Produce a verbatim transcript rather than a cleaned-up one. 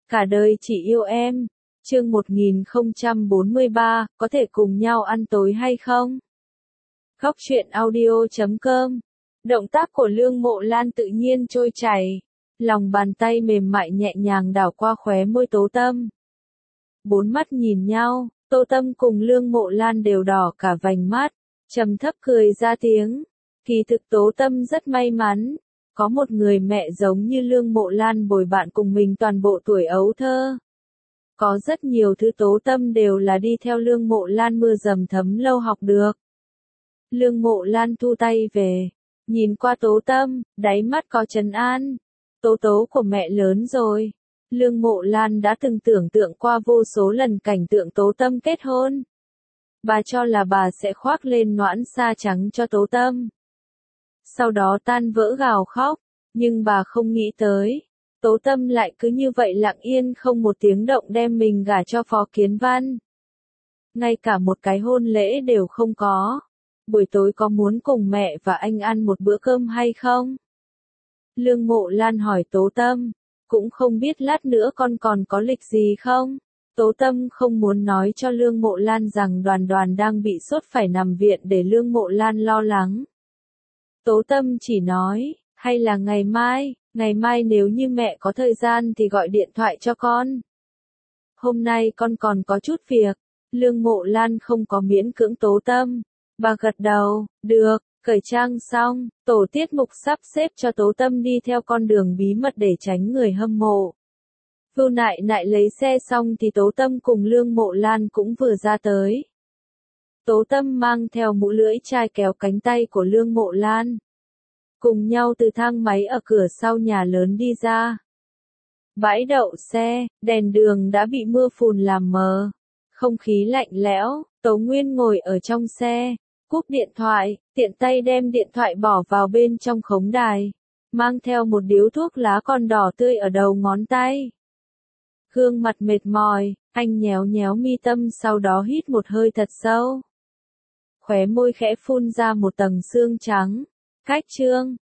Cả đời chỉ yêu em. Chương một nghìn không trăm bốn mươi ba, có thể cùng nhau ăn tối hay không? Góc truyện audio chấm com. Động tác của Lương Mộ Lan tự nhiên trôi chảy, lòng bàn tay mềm mại nhẹ nhàng đảo qua khóe môi Tố Tâm. Bốn mắt nhìn nhau, Tô Tâm cùng Lương Mộ Lan đều đỏ cả vành mắt, trầm thấp cười ra tiếng. Kỳ thực Tố Tâm rất may mắn, có một người mẹ giống như Lương Mộ Lan bồi bạn cùng mình toàn bộ tuổi ấu thơ. Có rất nhiều thứ Tố Tâm đều là đi theo Lương Mộ Lan mưa dầm thấm lâu học được. Lương Mộ Lan thu tay về, nhìn qua Tố Tâm, đáy mắt có trấn an. Tố tố của mẹ lớn rồi. Lương Mộ Lan đã từng tưởng tượng qua vô số lần cảnh tượng Tố Tâm kết hôn. Bà cho là bà sẽ khoác lên noãn sa trắng cho Tố Tâm. Sau đó tan vỡ gào khóc, nhưng bà không nghĩ tới. Tố Tâm lại cứ như vậy lặng yên không một tiếng động đem mình gả cho Phó Kiến Văn. Ngay cả một cái hôn lễ đều không có. Buổi tối có muốn cùng mẹ và anh ăn một bữa cơm hay không? Lương Mộ Lan hỏi Tố Tâm, cũng không biết lát nữa con còn có lịch gì không? Tố Tâm không muốn nói cho Lương Mộ Lan rằng Đoàn Đoàn đang bị sốt phải nằm viện để Lương Mộ Lan lo lắng. Tố Tâm chỉ nói, hay là ngày mai, ngày mai nếu như mẹ có thời gian thì gọi điện thoại cho con. Hôm nay con còn có chút việc. Lương Mộ Lan không có miễn cưỡng Tố Tâm. Bà gật đầu, được, cởi trang xong, tổ tiết mục sắp xếp cho Tố Tâm đi theo con đường bí mật để tránh người hâm mộ. Vu Nại Nại lấy xe xong thì Tố Tâm cùng Lương Mộ Lan cũng vừa ra tới. Tố Tâm mang theo mũ lưỡi chai kéo cánh tay của Lương Mộ Lan. Cùng nhau từ thang máy ở cửa sau nhà lớn đi ra. Bãi đậu xe, đèn đường đã bị mưa phùn làm mờ. Không khí lạnh lẽo, Tố Nguyên ngồi ở trong xe, cúp điện thoại, tiện tay đem điện thoại bỏ vào bên trong khống đài. Mang theo một điếu thuốc lá còn đỏ tươi ở đầu ngón tay. Gương mặt mệt mỏi, anh nhéo nhéo mi tâm sau đó hít một hơi thật sâu. Khóe môi khẽ phun ra một tầng sương trắng. Cách chương.